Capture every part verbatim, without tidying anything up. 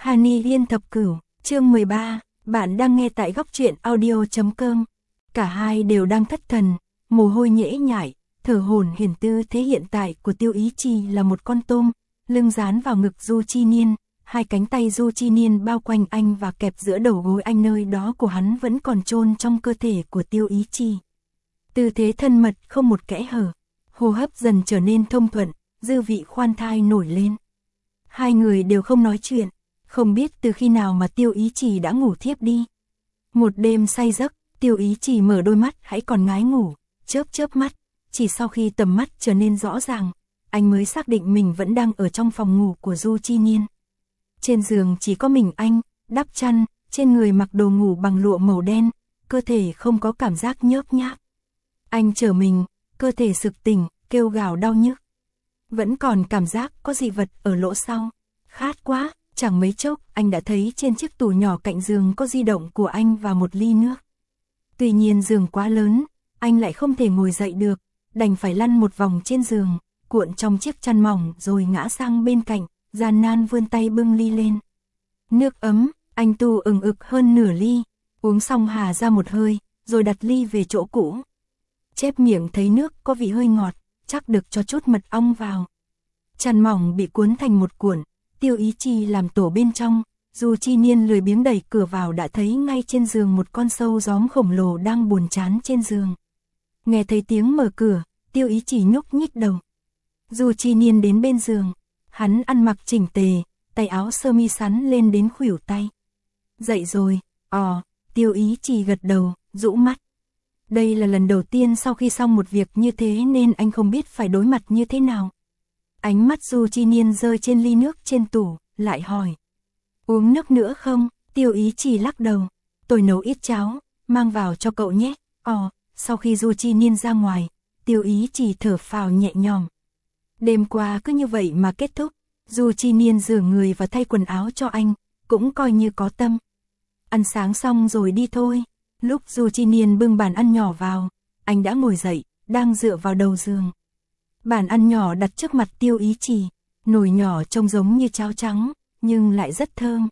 Hani Liên Thập Cửu, chương mười ba, bạn đang nghe tại góc truyện audio chấm com. Cả hai đều đang thất thần, mồ hôi nhễ nhại, thở hổn hển. Tư thế hiện tại của Tiêu Ý Chi là một con tôm, lưng dán vào ngực Du Chi Niên, hai cánh tay Du Chi Niên bao quanh anh và kẹp giữa đầu gối anh, nơi đó của hắn vẫn còn chôn trong cơ thể của Tiêu Ý Chi. Tư thế thân mật không một kẽ hở, hô hấp dần trở nên thông thuận, dư vị khoan thai nổi lên. Hai người đều không nói chuyện, không biết từ khi nào mà Tiêu Ý Chi đã ngủ thiếp đi. Một đêm say giấc, Tiêu Ý Chi mở đôi mắt hãy còn ngái ngủ, chớp chớp mắt, chỉ sau khi tầm mắt trở nên rõ ràng, anh mới xác định mình vẫn đang ở trong phòng ngủ của Du Chi Niên. Trên giường chỉ có mình anh, đắp chăn, trên người mặc đồ ngủ bằng lụa màu đen, cơ thể không có cảm giác nhớp nháp. Anh trở mình, cơ thể sực tỉnh, kêu gào đau nhức. Vẫn còn cảm giác có dị vật ở lỗ sau. Khát quá, chẳng mấy chốc anh đã thấy trên chiếc tủ nhỏ cạnh giường có di động của anh và một ly nước. Tuy nhiên giường quá lớn, anh lại không thể ngồi dậy được, đành phải lăn một vòng trên giường, cuộn trong chiếc chăn mỏng rồi ngã sang bên cạnh, gian nan vươn tay bưng ly lên. Nước ấm, anh tu ừng ực hơn nửa ly, uống xong hà ra một hơi, rồi đặt ly về chỗ cũ. Chép miệng thấy nước có vị hơi ngọt, chắc được cho chút mật ong vào. Chăn mỏng bị cuốn thành một cuộn, Tiêu Ý Chi làm tổ bên trong, Du Chi Niên lười biếng đẩy cửa vào đã thấy ngay trên giường một con sâu gióm khổng lồ đang buồn chán trên giường. Nghe thấy tiếng mở cửa, Tiêu Ý Chi nhúc nhích đầu. Du Chi Niên đến bên giường, hắn ăn mặc chỉnh tề, tay áo sơ mi sắn lên đến khuỷu tay. Dậy rồi, ò, Tiêu Ý Chi gật đầu, rũ mắt. Đây là lần đầu tiên sau khi xong một việc như thế nên anh không biết phải đối mặt như thế nào. Ánh mắt Du Chi Niên rơi trên ly nước trên tủ, lại hỏi. Uống nước nữa không? Tiêu Ý Chi lắc đầu. Tôi nấu ít cháo, mang vào cho cậu nhé. Ồ, sau khi Du Chi Niên ra ngoài, Tiêu Ý Chi thở phào nhẹ nhõm. Đêm qua cứ như vậy mà kết thúc, Du Chi Niên rửa người và thay quần áo cho anh, cũng coi như có tâm. Ăn sáng xong rồi đi thôi. Lúc Du Chi Niên bưng bàn ăn nhỏ vào, anh đã ngồi dậy, đang dựa vào đầu giường. Bàn ăn nhỏ đặt trước mặt Tiêu Ý Chi, nồi nhỏ trông giống như cháo trắng, nhưng lại rất thơm.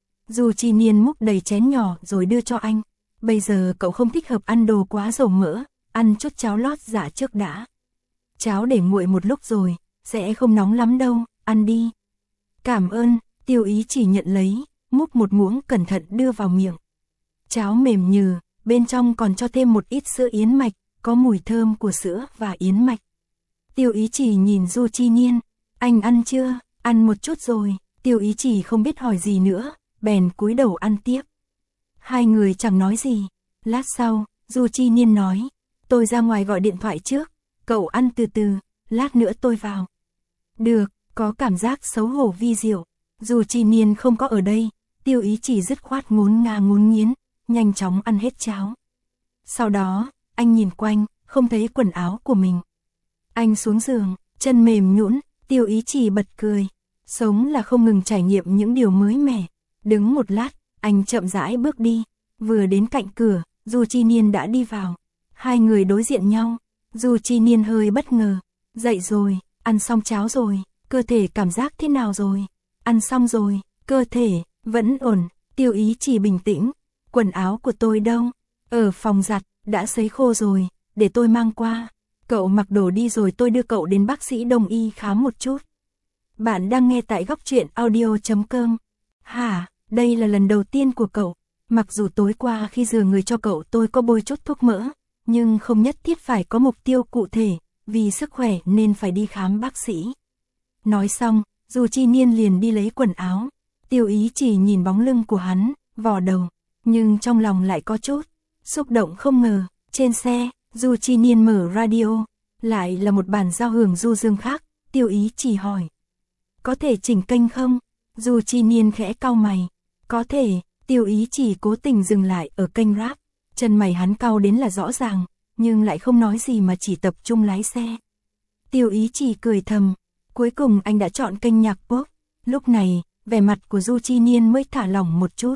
Du Chi Niên múc đầy chén nhỏ rồi đưa cho anh. Bây giờ cậu không thích hợp ăn đồ quá dầu mỡ, ăn chút cháo lót dạ trước đã. Cháo để nguội một lúc rồi, sẽ không nóng lắm đâu, ăn đi. Cảm ơn, Tiêu Ý Chi nhận lấy, múc một muỗng cẩn thận đưa vào miệng. Cháo mềm nhừ, bên trong còn cho thêm một ít sữa yến mạch, có mùi thơm của sữa và yến mạch. Tiêu Ý Chi nhìn Du Chi Niên, anh ăn chưa? Ăn một chút rồi. Tiêu Ý Chi không biết hỏi gì nữa, bèn cúi đầu ăn tiếp. Hai người chẳng nói gì. Lát sau, Du Chi Niên nói, tôi ra ngoài gọi điện thoại trước, cậu ăn từ từ, lát nữa tôi vào. Được, có cảm giác xấu hổ vi diệu. Du Chi Niên không có ở đây, Tiêu Ý Chi dứt khoát ngốn nga ngốn nghiến, nhanh chóng ăn hết cháo. Sau đó, anh nhìn quanh, không thấy quần áo của mình. Anh xuống giường, chân mềm nhũn, Tiêu Ý Chi bật cười. Sống là không ngừng trải nghiệm những điều mới mẻ. Đứng một lát, anh chậm rãi bước đi. Vừa đến cạnh cửa, Du Chi Niên đã đi vào. Hai người đối diện nhau. Du Chi Niên hơi bất ngờ. Dậy rồi, ăn xong cháo rồi, cơ thể cảm giác thế nào rồi? Ăn xong rồi, cơ thể, vẫn ổn. Tiêu Ý Chi bình tĩnh. Quần áo của tôi đâu? Ở phòng giặt, đã sấy khô rồi, để tôi mang qua. Cậu mặc đồ đi rồi tôi đưa cậu đến bác sĩ đông y khám một chút. Bạn đang nghe tại góc truyện audio chấm com. Hả, đây là lần đầu tiên của cậu. Mặc dù tối qua khi rửa người cho cậu tôi có bôi chút thuốc mỡ, nhưng không nhất thiết phải có mục tiêu cụ thể, vì sức khỏe nên phải đi khám bác sĩ. Nói xong, Du Chi Niên liền đi lấy quần áo. Tiêu Ý Chi nhìn bóng lưng của hắn, vò đầu, nhưng trong lòng lại có chút xúc động không ngờ. Trên xe, Du Chi Niên mở radio, lại là một bản giao hưởng du dương khác. Tiêu Ý Chi hỏi, có thể chỉnh kênh không? Du Chi Niên khẽ cau mày, có thể. Tiêu Ý Chi cố tình dừng lại ở kênh rap, chân mày hắn cau đến là rõ ràng, nhưng lại không nói gì mà chỉ tập trung lái xe. Tiêu Ý Chi cười thầm, cuối cùng anh đã chọn kênh nhạc pop. Lúc này, vẻ mặt của Du Chi Niên mới thả lỏng một chút.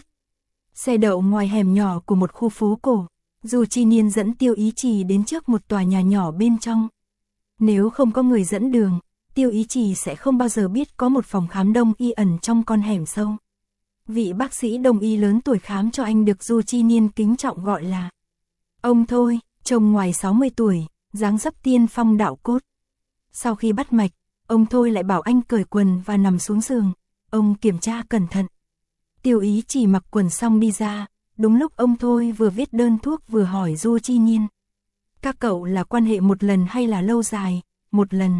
Xe đậu ngoài hẻm nhỏ của một khu phố cổ. Du Chi Niên dẫn Tiêu Ý Chi đến trước một tòa nhà nhỏ bên trong. Nếu không có người dẫn đường, Tiêu Ý Chi sẽ không bao giờ biết có một phòng khám đông y ẩn trong con hẻm sâu. Vị bác sĩ đông y lớn tuổi khám cho anh được Du Chi Niên kính trọng gọi là ông Thôi, trông ngoài sáu mươi tuổi, dáng dấp tiên phong đạo cốt. Sau khi bắt mạch, ông Thôi lại bảo anh cởi quần và nằm xuống giường, ông kiểm tra cẩn thận. Tiêu Ý chỉ mặc quần xong đi ra, đúng lúc ông Thôi vừa viết đơn thuốc vừa hỏi Du Chi Niên. Các cậu là quan hệ một lần hay là lâu dài? Một lần.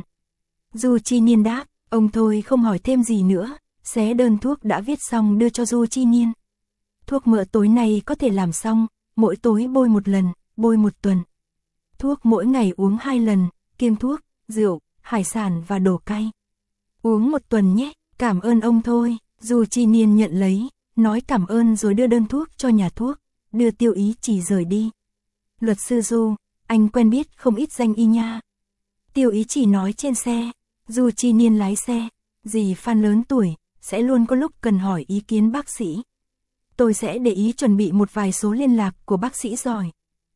Du Chi Niên đáp, ông Thôi không hỏi thêm gì nữa, xé đơn thuốc đã viết xong đưa cho Du Chi Niên. Thuốc mỡ tối nay có thể làm xong, mỗi tối bôi một lần, bôi một tuần. Thuốc mỗi ngày uống hai lần, kiêng thuốc, rượu, hải sản và đồ cay. Uống một tuần nhé, cảm ơn ông Thôi. Du Chi Niên nhận lấy, nói cảm ơn rồi đưa đơn thuốc cho nhà thuốc, đưa Tiêu Ý chỉ rời đi. Luật sư Du, anh quen biết không ít danh y nha. Tiêu Ý chỉ nói trên xe, Du Chi Niên lái xe, dì Phan lớn tuổi, sẽ luôn có lúc cần hỏi ý kiến bác sĩ. Tôi sẽ để ý chuẩn bị một vài số liên lạc của bác sĩ giỏi.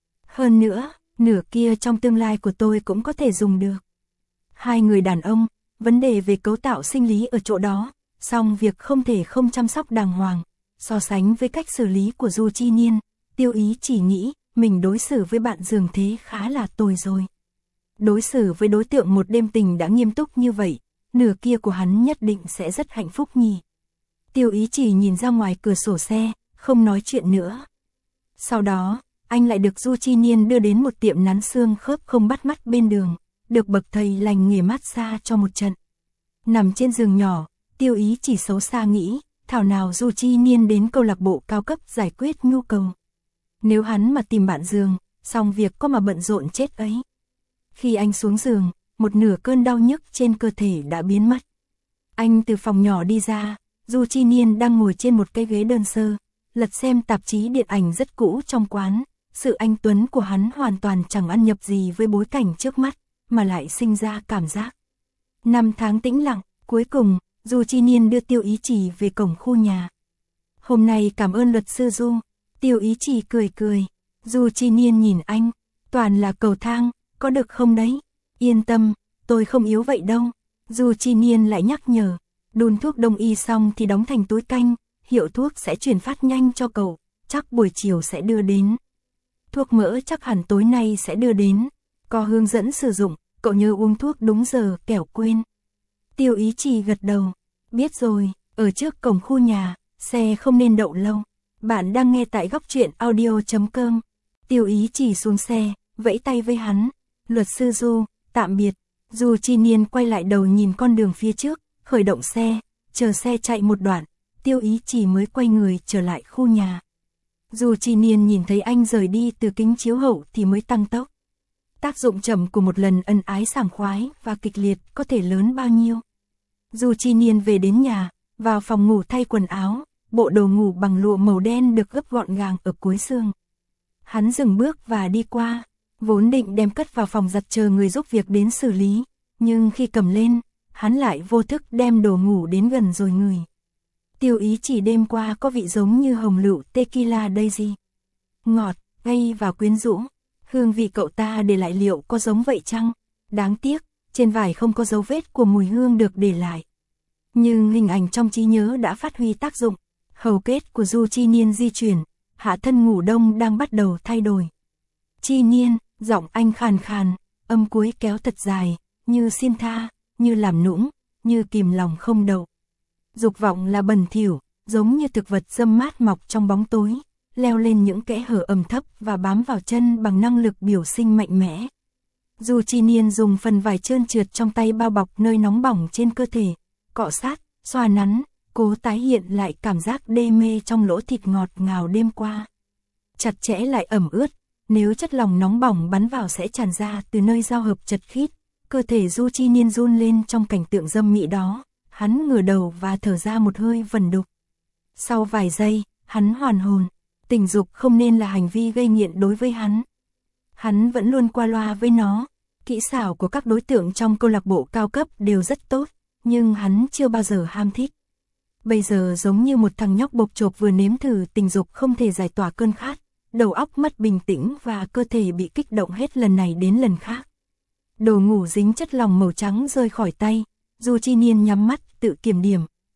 Hơn nữa, nửa kia trong tương lai của tôi cũng có thể dùng được. Hai người đàn ông, vấn đề về cấu tạo sinh lý ở chỗ đó, song việc không thể không chăm sóc đàng hoàng. So sánh với cách xử lý của Du Chi Niên, Tiêu Ý chỉ nghĩ mình đối xử với bạn giường thế khá là tồi rồi. Đối xử với đối tượng một đêm tình đã nghiêm túc như vậy, nửa kia của hắn nhất định sẽ rất hạnh phúc nhỉ. Tiêu Ý chỉ nhìn ra ngoài cửa sổ xe, không nói chuyện nữa. Sau đó, anh lại được Du Chi Niên đưa đến một tiệm nắn xương khớp không bắt mắt bên đường, được bậc thầy lành nghề massage cho một trận. Nằm trên giường nhỏ, Tiêu Ý chỉ xấu xa nghĩ, thảo nào Du Chi Niên đến câu lạc bộ cao cấp giải quyết nhu cầu. Nếu hắn mà tìm bạn giường, xong việc có mà bận rộn chết ấy. Khi anh xuống giường, một nửa cơn đau nhức trên cơ thể đã biến mất. Anh từ phòng nhỏ đi ra, Du Chi Niên đang ngồi trên một cái ghế đơn sơ, lật xem tạp chí điện ảnh rất cũ trong quán. Sự anh tuấn của hắn hoàn toàn chẳng ăn nhập gì với bối cảnh trước mắt, mà lại sinh ra cảm giác. Năm tháng tĩnh lặng, cuối cùng, Du Chi Niên đưa Tiêu Ý Chỉ về cổng khu nhà. Hôm nay cảm ơn luật sư Du. Tiêu Ý Chỉ cười cười. Du Chi Niên nhìn anh, toàn là cầu thang, có được không đấy? Yên tâm, tôi không yếu vậy đâu. Du Chi Niên lại nhắc nhở, đun thuốc đông y xong thì đóng thành túi canh, hiệu thuốc sẽ chuyển phát nhanh cho cậu, chắc buổi chiều sẽ đưa đến. Thuốc mỡ chắc hẳn tối nay sẽ đưa đến, có hướng dẫn sử dụng, cậu nhớ uống thuốc đúng giờ kẻo quên. Tiêu Ý Chỉ gật đầu, biết rồi, ở trước cổng khu nhà, xe không nên đậu lâu. Bạn đang nghe tại góc truyện audio chấm com. Tiêu Ý Chỉ xuống xe, vẫy tay với hắn, luật sư Du, tạm biệt. Du Chi Niên quay lại đầu nhìn con đường phía trước, khởi động xe, chờ xe chạy một đoạn, Tiêu Ý Chỉ mới quay người trở lại khu nhà. Du Chi Niên nhìn thấy anh rời đi từ kính chiếu hậu thì mới tăng tốc. Tác dụng chậm của một lần ân ái sảng khoái và kịch liệt có thể lớn bao nhiêu. Du Chi Niên về đến nhà, vào phòng ngủ thay quần áo, bộ đồ ngủ bằng lụa màu đen được gấp gọn gàng ở cuối xương. Hắn dừng bước và đi qua, vốn định đem cất vào phòng giặt chờ người giúp việc đến xử lý, nhưng khi cầm lên, hắn lại vô thức đem đồ ngủ đến gần rồi ngửi. Tiêu Ý Chỉ đêm qua có vị giống như hồng lựu tequila daisy. Ngọt, ngây và quyến rũ. Hương vị cậu ta để lại liệu có giống vậy chăng? Đáng tiếc, trên vải không có dấu vết của mùi hương được để lại. Nhưng hình ảnh trong trí nhớ đã phát huy tác dụng. Hầu kết của Du Chi Niên di chuyển, hạ thân ngủ đông đang bắt đầu thay đổi. Chi Niên, giọng anh khàn khàn, âm cuối kéo thật dài, như xin tha, như làm nũng, như kìm lòng không đậu. Dục vọng là bẩn thỉu, giống như thực vật râm mát mọc trong bóng tối, leo lên những kẽ hở ẩm thấp và bám vào chân bằng năng lực biểu sinh mạnh mẽ. Du Chi Niên dùng phần vải trơn trượt trong tay bao bọc nơi nóng bỏng trên cơ thể, cọ sát, xoa nắn, cố tái hiện lại cảm giác đê mê trong lỗ thịt ngọt ngào đêm qua. Chặt chẽ lại ẩm ướt, nếu chất lỏng nóng bỏng bắn vào sẽ tràn ra từ nơi giao hợp chật khít. Cơ thể Du Chi Niên run lên trong cảnh tượng dâm mỹ đó, hắn ngửa đầu và thở ra một hơi vẩn đục. Sau vài giây, hắn hoàn hồn, tình dục không nên là hành vi gây nghiện đối với hắn. Hắn vẫn luôn qua loa với nó, kỹ xảo của các đối tượng trong câu lạc bộ cao cấp đều rất tốt, nhưng hắn chưa bao giờ ham thích. Bây giờ giống như một thằng nhóc bộc chộp vừa nếm thử tình dục không thể giải tỏa cơn khát, đầu óc mất bình tĩnh và cơ thể bị kích động hết lần này đến lần khác. Đồ ngủ dính chất lỏng màu trắng rơi khỏi tay, Du Chi Niên nhắm mắt tự kiểm điểm,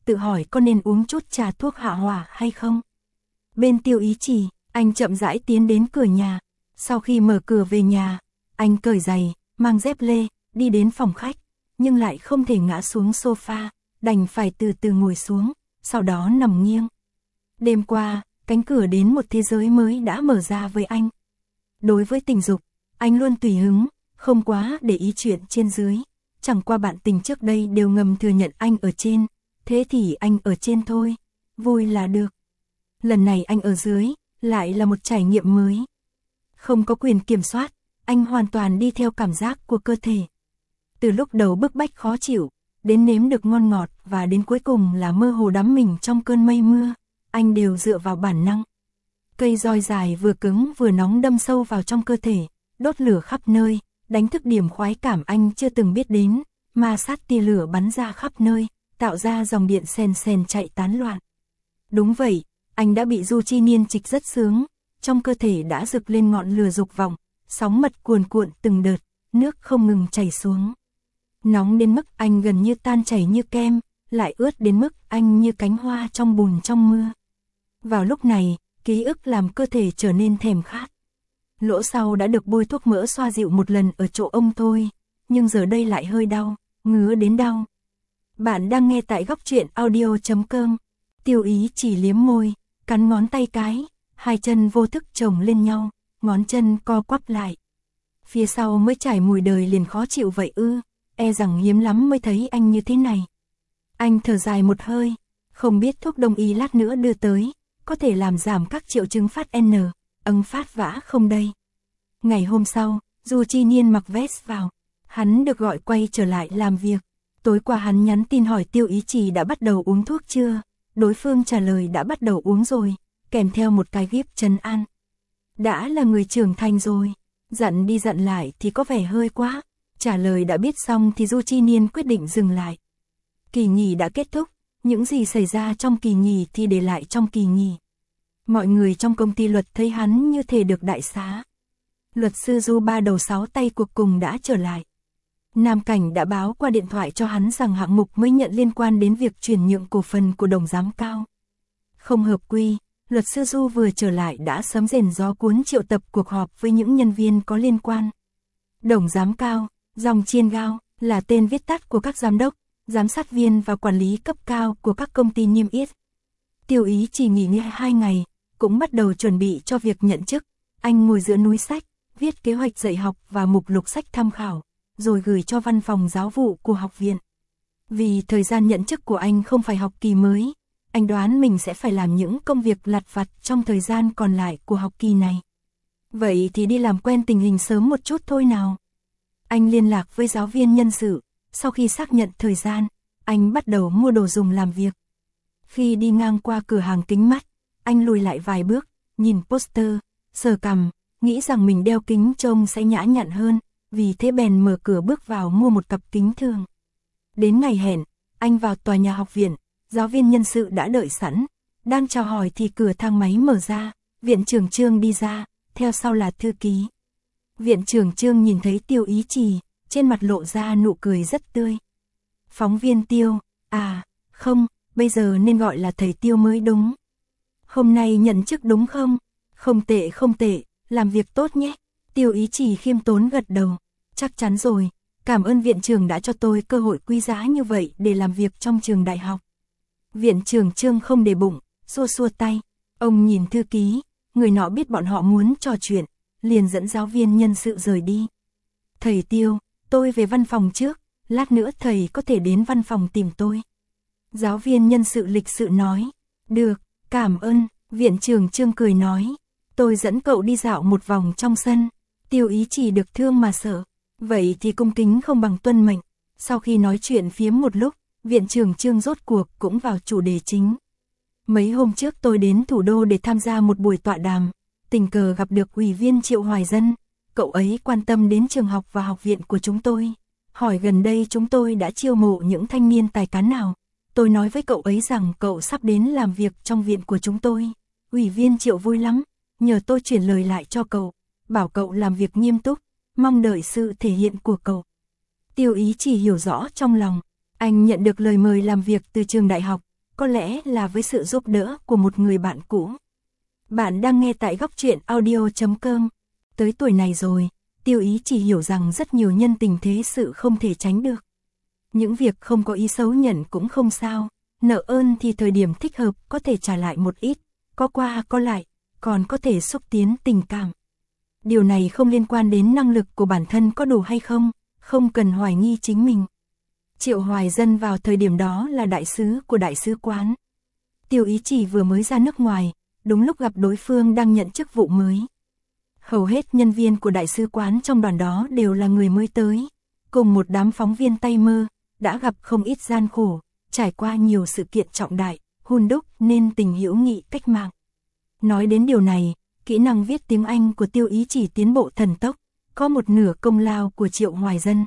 tự hỏi có nên uống chút trà thuốc hạ hỏa hay không. Bên Tiêu Ý Trì, anh chậm rãi tiến đến cửa nhà. Sau khi mở cửa về nhà, anh cởi giày, mang dép lê, đi đến phòng khách, nhưng lại không thể ngã xuống sofa, đành phải từ từ ngồi xuống, sau đó nằm nghiêng. Đêm qua, cánh cửa đến một thế giới mới đã mở ra với anh. Đối với tình dục, anh luôn tùy hứng, không quá để ý chuyện trên dưới. Chẳng qua bạn tình trước đây đều ngầm thừa nhận anh ở trên, thế thì anh ở trên thôi, vui là được. Lần này anh ở dưới, lại là một trải nghiệm mới. Không có quyền kiểm soát, anh hoàn toàn đi theo cảm giác của cơ thể. Từ lúc đầu bức bách khó chịu, đến nếm được ngon ngọt và đến cuối cùng là mơ hồ đắm mình trong cơn mây mưa, anh đều dựa vào bản năng. Cây roi dài vừa cứng vừa nóng đâm sâu vào trong cơ thể, đốt lửa khắp nơi, đánh thức điểm khoái cảm anh chưa từng biết đến, ma sát tia lửa bắn ra khắp nơi, tạo ra dòng điện sền sền chạy tán loạn. Đúng vậy, anh đã bị Du Chi Niên trịch rất sướng, trong cơ thể đã rực lên ngọn lửa dục vọng, sóng mật cuồn cuộn từng đợt, nước không ngừng chảy xuống. Nóng đến mức anh gần như tan chảy như kem, lại ướt đến mức anh như cánh hoa trong bùn trong mưa. Vào lúc này, ký ức làm cơ thể trở nên thèm khát. Lỗ sau đã được bôi thuốc mỡ xoa dịu một lần ở chỗ ông thôi, nhưng giờ đây lại hơi đau, ngứa đến đau. Bạn đang nghe tại góc truyện audio chấm com. Tiêu Ý chỉ liếm môi, cắn ngón tay cái, hai chân vô thức chồng lên nhau, ngón chân co quắp lại. Phía sau mới trải mùi đời liền khó chịu vậy ư, e rằng hiếm lắm mới thấy anh như thế này. Anh thở dài một hơi, không biết thuốc đông y lát nữa đưa tới, có thể làm giảm các triệu chứng phát N, âng phát vã không đây. Ngày hôm sau, Du Chi Niên mặc vest vào, hắn được gọi quay trở lại làm việc. Tối qua hắn nhắn tin hỏi Tiêu Ý Trì đã bắt đầu uống thuốc chưa, đối phương trả lời đã bắt đầu uống rồi, kèm theo một cái gíp trấn an. Đã là người trưởng thành rồi, dặn đi dặn lại thì có vẻ hơi quá, trả lời đã biết xong thì Du Chi Niên quyết định dừng lại. Kỳ nghỉ đã kết thúc, những gì xảy ra trong kỳ nghỉ thì để lại trong kỳ nghỉ. Mọi người trong công ty luật thấy hắn như thể được đại xá. Luật sư Du ba đầu sáu tay cuối cùng đã trở lại. Nam Cảnh đã báo qua điện thoại cho hắn rằng hạng mục mới nhận liên quan đến việc chuyển nhượng cổ phần của Đồng Giám Cao. Không hợp quy, luật sư Du vừa trở lại đã sớm rền gió cuốn triệu tập cuộc họp với những nhân viên có liên quan. Đồng Giám Cao, dòng chiên gao, là tên viết tắt của các giám đốc, giám sát viên và quản lý cấp cao của các công ty niêm yết. Tiêu Ý chỉ nghỉ ngơi hai ngày, cũng bắt đầu chuẩn bị cho việc nhận chức. Anh ngồi giữa núi sách, viết kế hoạch dạy học và mục lục sách tham khảo, rồi gửi cho văn phòng giáo vụ của học viện. Vì thời gian nhận chức của anh không phải học kỳ mới, anh đoán mình sẽ phải làm những công việc lặt vặt trong thời gian còn lại của học kỳ này. Vậy thì đi làm quen tình hình sớm một chút thôi nào. Anh liên lạc với giáo viên nhân sự, sau khi xác nhận thời gian, anh bắt đầu mua đồ dùng làm việc. Khi đi ngang qua cửa hàng kính mắt, anh lùi lại vài bước, nhìn poster, sờ cằm, nghĩ rằng mình đeo kính trông sẽ nhã nhặn hơn, vì thế bèn mở cửa bước vào mua một cặp kính thường. Đến ngày hẹn, anh vào tòa nhà học viện, giáo viên nhân sự đã đợi sẵn, đang chào hỏi thì cửa thang máy mở ra, viện trưởng Trương đi ra, theo sau là thư ký. Viện trưởng Trương nhìn thấy Tiêu Ý Trì, trên mặt lộ ra nụ cười rất tươi. Phóng viên Tiêu, à, không, bây giờ nên gọi là thầy Tiêu mới đúng. Hôm nay nhận chức đúng không? Không tệ không tệ, làm việc tốt nhé. Tiêu Ý Trì khiêm tốn gật đầu. Chắc chắn rồi, cảm ơn viện trưởng đã cho tôi cơ hội quý giá như vậy để làm việc trong trường đại học. Viện trưởng Trương không để bụng, xua xua tay. Ông nhìn thư ký, người nọ biết bọn họ muốn trò chuyện, liền dẫn giáo viên nhân sự rời đi. Thầy Tiêu, tôi về văn phòng trước, lát nữa thầy có thể đến văn phòng tìm tôi. Giáo viên nhân sự lịch sự nói. Được, cảm ơn, viện trưởng Trương cười nói. Tôi dẫn cậu đi dạo một vòng trong sân. Tiêu Ý Trì được thương mà sợ. Vậy thì cung kính không bằng tuân mệnh. Sau khi nói chuyện phiếm một lúc, viện trưởng Trương rốt cuộc cũng vào chủ đề chính. Mấy hôm trước tôi đến thủ đô để tham gia một buổi tọa đàm, tình cờ gặp được ủy viên Triệu Hoài Dân. Cậu ấy quan tâm đến trường học và học viện của chúng tôi, hỏi gần đây chúng tôi đã chiêu mộ những thanh niên tài cán nào. Tôi nói với cậu ấy rằng cậu sắp đến làm việc trong viện của chúng tôi. Ủy viên Triệu vui lắm, nhờ tôi chuyển lời lại cho cậu, bảo cậu làm việc nghiêm túc, mong đợi sự thể hiện của cậu. Tiêu Ý chỉ hiểu rõ trong lòng, anh nhận được lời mời làm việc từ trường đại học, có lẽ là với sự giúp đỡ của một người bạn cũ. Bạn đang nghe tại góc truyện audio chấm com. Tới tuổi này rồi, Tiêu Ý chỉ hiểu rằng rất nhiều nhân tình thế sự không thể tránh được. Những việc không có ý xấu nhận cũng không sao, nợ ơn thì thời điểm thích hợp có thể trả lại một ít, có qua có lại, còn có thể xúc tiến tình cảm. Điều này không liên quan đến năng lực của bản thân có đủ hay không, không cần hoài nghi chính mình. Triệu Hoài Dân vào thời điểm đó là đại sứ của đại sứ quán. Tiêu Ý chỉ vừa mới ra nước ngoài, đúng lúc gặp đối phương đang nhận chức vụ mới. Hầu hết nhân viên của đại sứ quán trong đoàn đó đều là người mới tới, cùng một đám phóng viên tay mơ, đã gặp không ít gian khổ, trải qua nhiều sự kiện trọng đại, hun đúc nên tình hữu nghị cách mạng. Nói đến điều này, kỹ năng viết tiếng Anh của Tiêu Ý chỉ tiến bộ thần tốc, có một nửa công lao của Triệu Hoài Dân.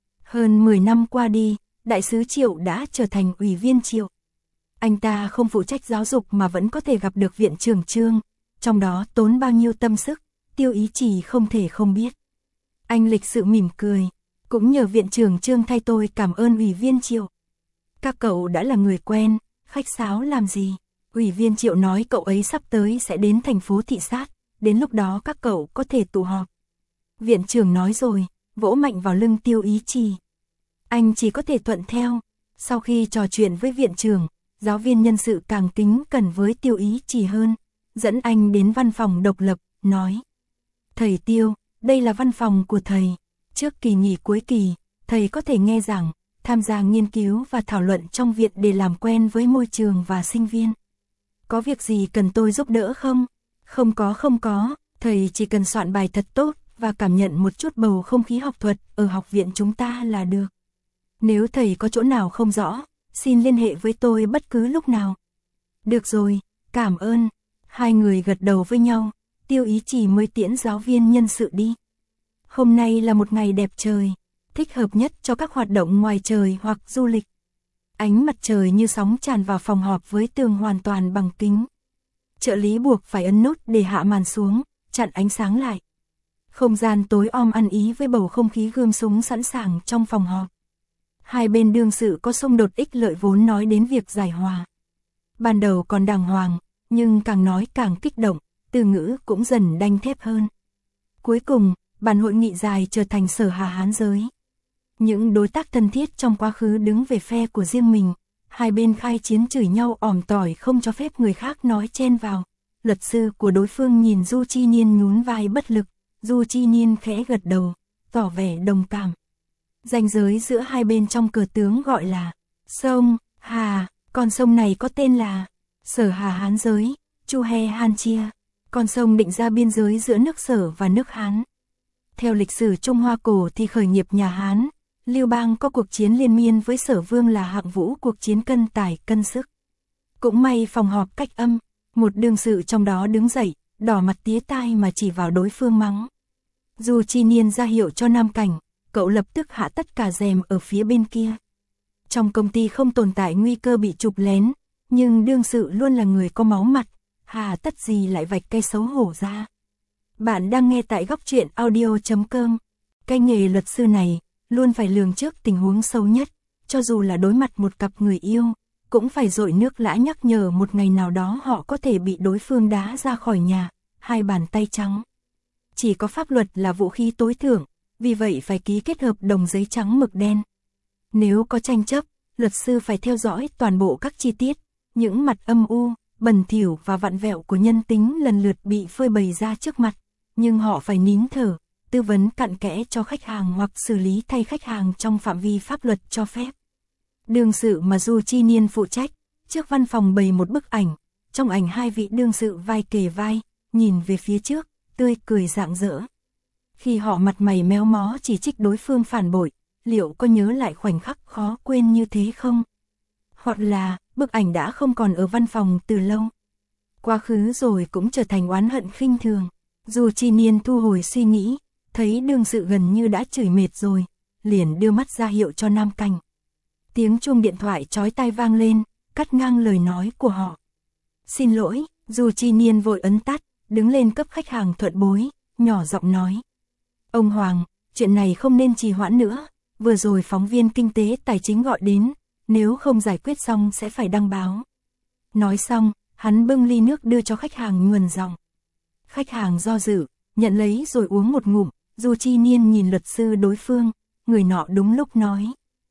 Hơn mười năm qua đi, đại sứ Triệu đã trở thành ủy viên Triệu. Anh ta không phụ trách giáo dục mà vẫn có thể gặp được viện trưởng Trương, trong đó tốn bao nhiêu tâm sức, Tiêu Ý chỉ không thể không biết. Anh lịch sự mỉm cười, cũng nhờ viện trưởng Trương thay tôi cảm ơn ủy viên Triệu. Các cậu đã là người quen, khách sáo làm gì? Ủy viên Triệu nói cậu ấy sắp tới sẽ đến thành phố thị sát, đến lúc đó các cậu có thể tụ họp. Viện trưởng nói rồi, vỗ mạnh vào lưng Tiêu Ý Chỉ. Anh chỉ có thể thuận theo. Sau khi trò chuyện với viện trưởng, giáo viên nhân sự càng kính cẩn với Tiêu Ý Chỉ hơn, dẫn anh đến văn phòng độc lập, nói: Thầy Tiêu, đây là văn phòng của thầy. Trước kỳ nghỉ cuối kỳ, thầy có thể nghe giảng, tham gia nghiên cứu và thảo luận trong viện để làm quen với môi trường và sinh viên. Có việc gì cần tôi giúp đỡ không? Không có không có, thầy chỉ cần soạn bài thật tốt và cảm nhận một chút bầu không khí học thuật ở học viện chúng ta là được. Nếu thầy có chỗ nào không rõ, xin liên hệ với tôi bất cứ lúc nào. Được rồi, cảm ơn. Hai người gật đầu với nhau, Tiêu Ý Chỉ mới tiễn giáo viên nhân sự đi. Hôm nay là một ngày đẹp trời, thích hợp nhất cho các hoạt động ngoài trời hoặc du lịch. Ánh mặt trời như sóng tràn vào phòng họp với tường hoàn toàn bằng kính. Trợ lý buộc phải ấn nút để hạ màn xuống, chặn ánh sáng lại. Không gian tối om ăn ý với bầu không khí gươm súng sẵn sàng trong phòng họp. Hai bên đương sự có xung đột ích lợi vốn nói đến việc giải hòa. Ban đầu còn đàng hoàng, nhưng càng nói càng kích động, từ ngữ cũng dần đanh thép hơn. Cuối cùng, bàn hội nghị dài trở thành sở hà hán giới. Những đối tác thân thiết trong quá khứ đứng về phe của riêng mình, hai bên khai chiến chửi nhau ỏm tỏi không cho phép người khác nói chen vào. Luật sư của đối phương nhìn Du Chi Niên nhún vai bất lực, Du Chi Niên khẽ gật đầu, tỏ vẻ đồng cảm. Ranh giới giữa hai bên trong cờ tướng gọi là sông Hà, con sông này có tên là Sở Hà Hán giới, Chu He Han Chia, con sông định ra biên giới giữa nước Sở và nước Hán. Theo lịch sử Trung Hoa cổ thì khởi nghiệp nhà Hán, Lưu Bang có cuộc chiến liên miên với Sở Vương là Hạng Vũ, cuộc chiến cân tài cân sức. Cũng may phòng họp cách âm, một đương sự trong đó đứng dậy, đỏ mặt tía tai mà chỉ vào đối phương mắng. Du Chi Niên ra hiệu cho Nam Cảnh, cậu lập tức hạ tất cả rèm ở phía bên kia. Trong công ty không tồn tại nguy cơ bị chụp lén, nhưng đương sự luôn là người có máu mặt, hà tất gì lại vạch cây xấu hổ ra. Bạn đang nghe tại góc truyện audio chấm com. Cái nghề luật sư này luôn phải lường trước tình huống xấu nhất, cho dù là đối mặt một cặp người yêu, cũng phải dội nước lã nhắc nhở một ngày nào đó họ có thể bị đối phương đá ra khỏi nhà, hai bàn tay trắng. Chỉ có pháp luật là vũ khí tối thượng, vì vậy phải ký kết hợp đồng giấy trắng mực đen. Nếu có tranh chấp, luật sư phải theo dõi toàn bộ các chi tiết, những mặt âm u, bẩn thỉu và vặn vẹo của nhân tính lần lượt bị phơi bày ra trước mặt, nhưng họ phải nín thở, tư vấn cặn kẽ cho khách hàng hoặc xử lý thay khách hàng trong phạm vi pháp luật cho phép. Đương sự mà Du Chi Niên phụ trách, trước văn phòng bày một bức ảnh, trong ảnh hai vị đương sự vai kề vai, nhìn về phía trước, tươi cười rạng rỡ. Khi họ mặt mày méo mó chỉ trích đối phương phản bội, liệu có nhớ lại khoảnh khắc khó quên như thế không? Hoặc là, bức ảnh đã không còn ở văn phòng từ lâu. Quá khứ rồi cũng trở thành oán hận khinh thường. Du Chi Niên thu hồi suy nghĩ, thấy đương sự gần như đã chửi mệt rồi, liền đưa mắt ra hiệu cho Nam Cảnh. Tiếng chuông điện thoại chói tai vang lên, cắt ngang lời nói của họ. Xin lỗi, Du Chi Niên vội ấn tắt, đứng lên cấp khách hàng thuận bối, nhỏ giọng nói. Ông Hoàng, chuyện này không nên trì hoãn nữa, vừa rồi phóng viên kinh tế tài chính gọi đến, nếu không giải quyết xong sẽ phải đăng báo. Nói xong, hắn bưng ly nước đưa cho khách hàng nhuần giọng. Khách hàng do dự, nhận lấy rồi uống một ngụm, Du Chi Niên nhìn luật sư đối phương, người nọ đúng lúc nói.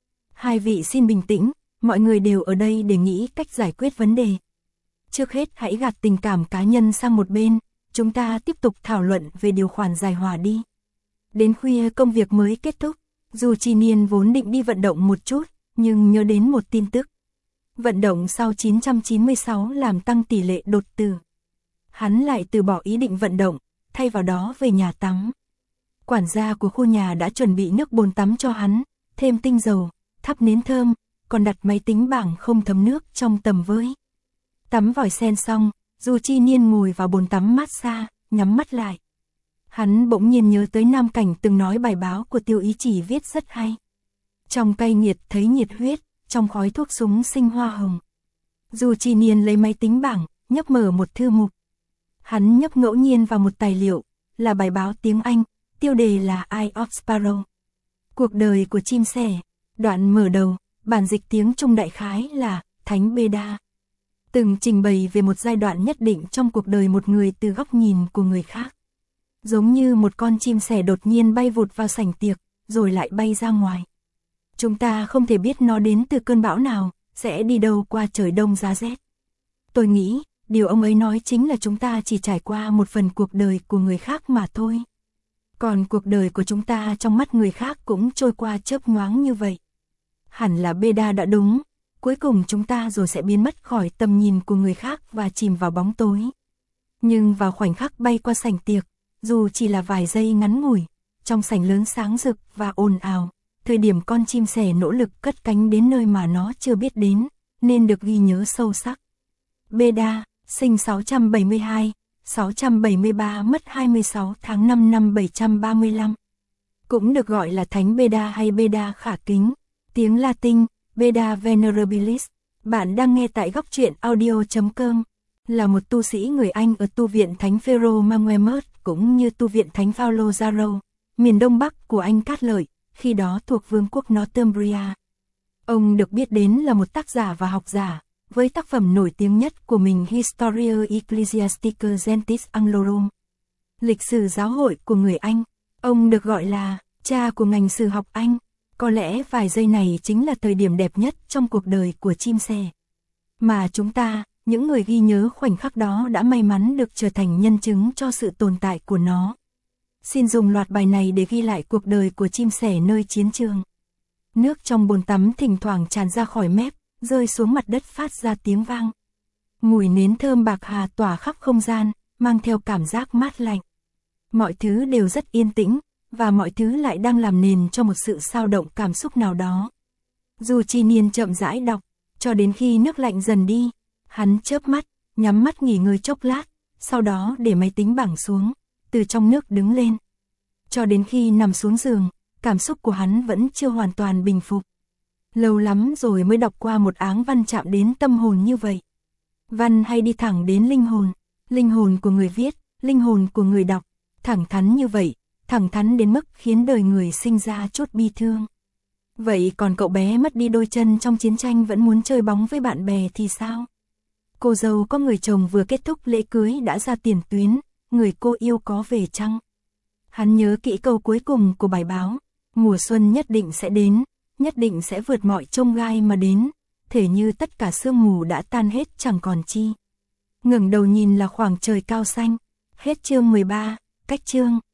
Hai vị xin bình tĩnh, mọi người đều ở đây để nghĩ cách giải quyết vấn đề. Trước hết hãy gạt tình cảm cá nhân sang một bên, chúng ta tiếp tục thảo luận về điều khoản giải hòa đi. Đến khuya công việc mới kết thúc, Du Chi Niên vốn định đi vận động một chút, nhưng nhớ đến một tin tức. Vận động sau chín trăm chín mươi sáu làm tăng tỷ lệ đột tử. Hắn lại từ bỏ ý định vận động, thay vào đó về nhà tắm. Quản gia của khu nhà đã chuẩn bị nước bồn tắm cho hắn, thêm tinh dầu, thắp nến thơm, còn đặt máy tính bảng không thấm nước trong tầm với. Tắm vòi sen xong, Du Chi Niên ngồi vào bồn tắm massage, nhắm mắt lại. Hắn bỗng nhiên nhớ tới Nam Cảnh từng nói bài báo của Tiêu Ý Chỉ viết rất hay. Trong cay nghiệt thấy nhiệt huyết, trong khói thuốc súng sinh hoa hồng. Du Chi Niên lấy máy tính bảng, nhấp mở một thư mục. Hắn nhấp ngẫu nhiên vào một tài liệu, là bài báo tiếng Anh, tiêu đề là Eye of Sparrow. Cuộc đời của chim sẻ. Đoạn mở đầu, bản dịch tiếng Trung đại khái là Thánh Beda. Từng trình bày về một giai đoạn nhất định trong cuộc đời một người từ góc nhìn của người khác. Giống như một con chim sẻ đột nhiên bay vụt vào sảnh tiệc, rồi lại bay ra ngoài. Chúng ta không thể biết nó đến từ cơn bão nào, sẽ đi đâu qua trời đông giá rét. Tôi nghĩ, điều ông ấy nói chính là chúng ta chỉ trải qua một phần cuộc đời của người khác mà thôi. Còn cuộc đời của chúng ta trong mắt người khác cũng trôi qua chớp nhoáng như vậy. Hẳn là Beda đã đúng, cuối cùng chúng ta rồi sẽ biến mất khỏi tầm nhìn của người khác và chìm vào bóng tối. Nhưng vào khoảnh khắc bay qua sảnh tiệc, dù chỉ là vài giây ngắn ngủi, trong sảnh lớn sáng rực và ồn ào, thời điểm con chim sẻ nỗ lực cất cánh đến nơi mà nó chưa biết đến, nên được ghi nhớ sâu sắc. Beda, sinh sáu trăm bảy mươi hai, sáu trăm bảy mươi ba, mất hai mươi sáu tháng năm năm bảy trăm ba mươi lăm. Cũng được gọi là Thánh Beda hay Beda khả kính, tiếng Latin, Beda Venerabilis. Bạn đang nghe tại góc truyện audio chấm com, là một tu sĩ người Anh ở tu viện Thánh Phêrô Mahomet cũng như tu viện Thánh Phaolô Jarrow, miền đông bắc của Anh Cát Lợi, khi đó thuộc Vương quốc Northumbria. Ông được biết đến là một tác giả và học giả, với tác phẩm nổi tiếng nhất của mình Historia Ecclesiastica Gentis Anglorum, lịch sử giáo hội của người Anh. Ông được gọi là cha của ngành sử học Anh. Có lẽ vài giây này chính là thời điểm đẹp nhất trong cuộc đời của chim sẻ. Mà chúng ta, những người ghi nhớ khoảnh khắc đó đã may mắn được trở thành nhân chứng cho sự tồn tại của nó. Xin dùng loạt bài này để ghi lại cuộc đời của chim sẻ nơi chiến trường. Nước trong bồn tắm thỉnh thoảng tràn ra khỏi mép, rơi xuống mặt đất phát ra tiếng vang. Mùi nến thơm bạc hà tỏa khắp không gian, mang theo cảm giác mát lạnh. Mọi thứ đều rất yên tĩnh, và mọi thứ lại đang làm nền cho một sự sao động cảm xúc nào đó. Du Chi Niên chậm rãi đọc, cho đến khi nước lạnh dần đi, hắn chớp mắt, nhắm mắt nghỉ ngơi chốc lát, sau đó để máy tính bảng xuống, từ trong nước đứng lên. Cho đến khi nằm xuống giường, cảm xúc của hắn vẫn chưa hoàn toàn bình phục. Lâu lắm rồi mới đọc qua một áng văn chạm đến tâm hồn như vậy. Văn hay đi thẳng đến linh hồn, linh hồn của người viết, linh hồn của người đọc, thẳng thắn như vậy, thẳng thắn đến mức khiến đời người sinh ra chút bi thương. Vậy còn cậu bé mất đi đôi chân trong chiến tranh vẫn muốn chơi bóng với bạn bè thì sao? Cô dâu có người chồng vừa kết thúc lễ cưới đã ra tiền tuyến, người cô yêu có về chăng? Hắn nhớ kỹ câu cuối cùng của bài báo, mùa xuân nhất định sẽ đến, nhất định sẽ vượt mọi chông gai mà đến, thể như tất cả sương mù đã tan hết chẳng còn chi. Ngẩng đầu nhìn là khoảng trời cao xanh. Hết chương mười ba, cách chương.